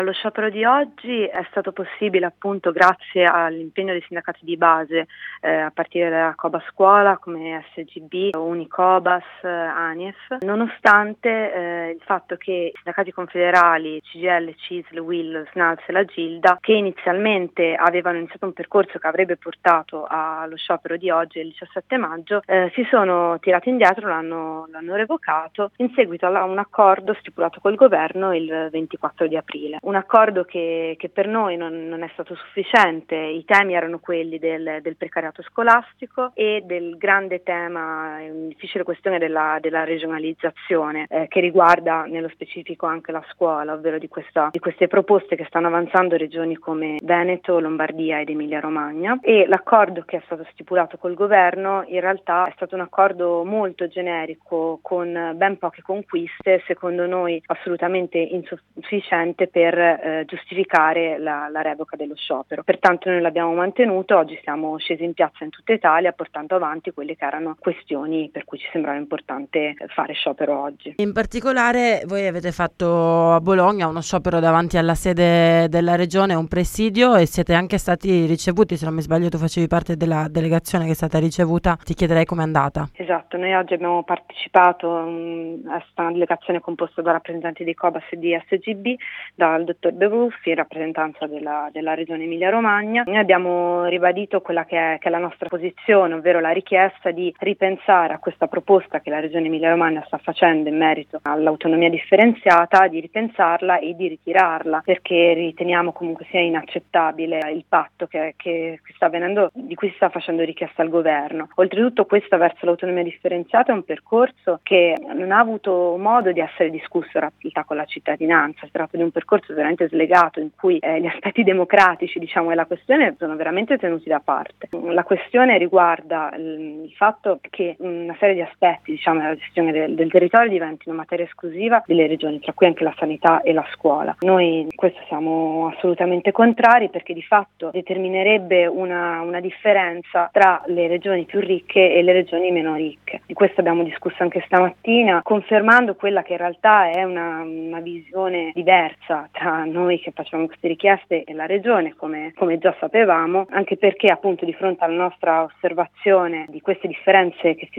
Lo sciopero di oggi è stato possibile appunto grazie all'impegno dei sindacati di base, a partire da Cobas Scuola come SGB, Unicobas, ANIEF, nonostante il fatto che i sindacati confederali CGIL, CISL, UIL, SNALS e la Gilda, che inizialmente avevano iniziato un percorso che avrebbe portato allo sciopero di oggi, il 17 maggio, si sono tirati indietro, l'hanno revocato in seguito a un accordo stipulato col governo il 24 di aprile. Un accordo che per noi non è stato sufficiente. I temi erano quelli del precariato scolastico e del grande tema, difficile questione della regionalizzazione, che riguarda nello specifico anche la scuola, ovvero di queste proposte che stanno avanzando regioni come Veneto, Lombardia ed Emilia Romagna. E l'accordo che è stato stipulato col governo in realtà è stato un accordo molto generico con ben poche conquiste, secondo noi assolutamente insufficiente per giustificare la revoca dello sciopero. Pertanto noi l'abbiamo mantenuto, oggi siamo scesi in piazza in tutta Italia portando avanti quelle che erano questioni per cui ci sembrava importante fare sciopero oggi. In particolare voi avete fatto a Bologna uno sciopero davanti alla sede della regione, un presidio, e siete anche stati ricevuti, se non mi sbaglio tu facevi parte della delegazione che è stata ricevuta, ti chiederei com'è andata. Esatto, noi oggi abbiamo partecipato a una delegazione composta da rappresentanti di Cobas e di SGB, dal dottor Bevruffi in rappresentanza della regione Emilia Romagna. Noi abbiamo ribadito quella che è la nostra posizione, ovvero la richiesta di ripensare a questa proposta che la regione Emilia Romagna sta facendo in merito all'autonomia differenziata, di ripensarla e di ritirarla, perché riteniamo comunque sia inaccettabile il patto che sta avvenendo, di cui si sta facendo richiesta al governo. Oltretutto questa verso l'autonomia differenziata è un percorso che non ha avuto modo di essere discusso in realtà con la cittadinanza. Si tratta di un percorso veramente slegato in cui gli aspetti democratici e la questione sono veramente tenuti da parte. La questione riguarda il fatto che una serie di aspetti della gestione del territorio diventino materia esclusiva delle regioni, tra cui anche la sanità e la scuola. Noi questo siamo assolutamente contrari, perché di fatto determinerebbe una differenza tra le regioni più ricche e le regioni meno ricche. Di questo abbiamo discusso anche stamattina, confermando quella che in realtà è una visione diversa tra noi che facciamo queste richieste e la regione, come già sapevamo, anche perché appunto di fronte alla nostra osservazione di queste differenze che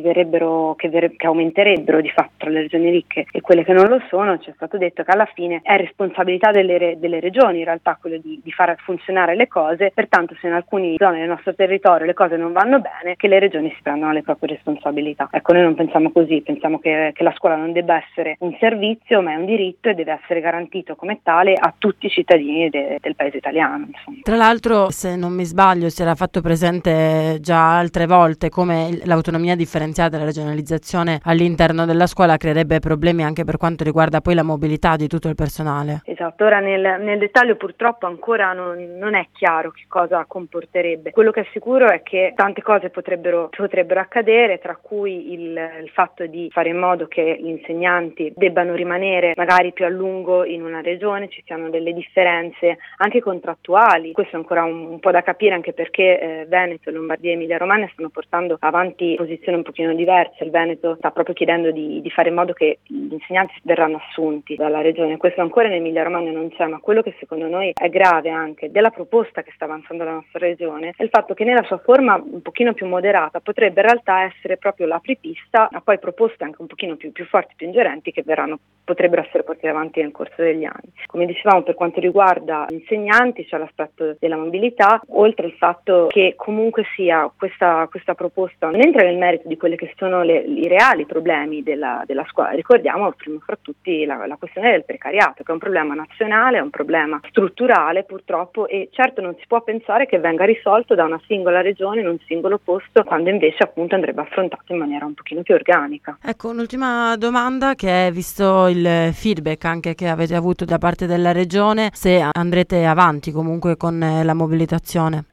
che aumenterebbero di fatto tra le regioni ricche e quelle che non lo sono, ci è stato detto che alla fine è responsabilità delle regioni in realtà quello di far funzionare le cose, pertanto se in alcune zone del nostro territorio le cose non vanno bene, che le regioni si prendano le proprie responsabilità. Ecco, noi non pensiamo così, pensiamo che la scuola non debba essere un servizio, ma è un diritto e deve essere garantito come tale a tutti i cittadini del paese italiano. Insomma. Tra l'altro, se non mi sbaglio, si era fatto presente già altre volte come l'autonomia differenziata e la regionalizzazione all'interno della scuola creerebbe problemi anche per quanto riguarda poi la mobilità di tutto il personale. Esatto, ora nel dettaglio purtroppo ancora non è chiaro che cosa comporterebbe. Quello che è sicuro è che tante cose potrebbero accadere, tra cui il fatto di fare in modo che gli insegnanti debbano rimanere magari più a lungo in una regione, ci siano delle differenze anche contrattuali. Questo è ancora un po' da capire, anche perché Veneto, Lombardia e Emilia Romagna stanno portando avanti posizioni un pochino diverse. Il Veneto sta proprio chiedendo di fare in modo che gli insegnanti verranno assunti dalla regione. Questo ancora in Emilia Romagna non c'è, ma quello che secondo noi è grave anche della proposta che sta avanzando la nostra regione è il fatto che nella sua forma un pochino più moderata potrebbe in realtà essere proprio l'apripista a poi proposte anche un pochino più forti, più ingerenti, che potrebbero essere portate avanti nel corso degli anni. Come dicevamo, per quanto riguarda gli insegnanti c'è l'aspetto della mobilità, oltre al fatto che comunque sia questa proposta non entra nel merito di quelli che sono i reali problemi della scuola. Ricordiamo prima fra tutti la questione del precariato, che è un problema nazionale, è un problema strutturale purtroppo, e certo non si può pensare che venga risolto da una singola regione in un singolo posto, quando invece appunto andrebbe affrontato in maniera un pochino più organica. Ecco, un'ultima domanda, che è, visto il feedback anche che avete avuto da parte della regione, se andrete avanti comunque con la mobilitazione. Andremo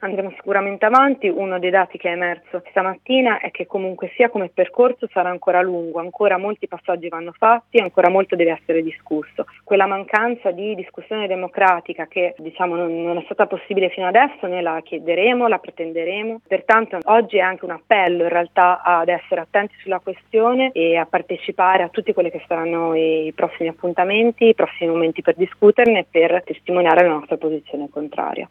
sicuramente avanti. Uno dei dati che è emerso stamattina è che comunque sia come percorso sarà ancora lungo, ancora molti passaggi vanno fatti, ancora molto deve essere discusso. Quella mancanza di discussione democratica che non è stata possibile fino adesso, noi la chiederemo, la pretenderemo. Pertanto oggi è anche un appello in realtà ad essere attenti sulla questione e a partecipare a tutti quelli che saranno i prossimi appuntamenti, i prossimi momenti per discuterne e per testimoniare la nostra posizione contraria.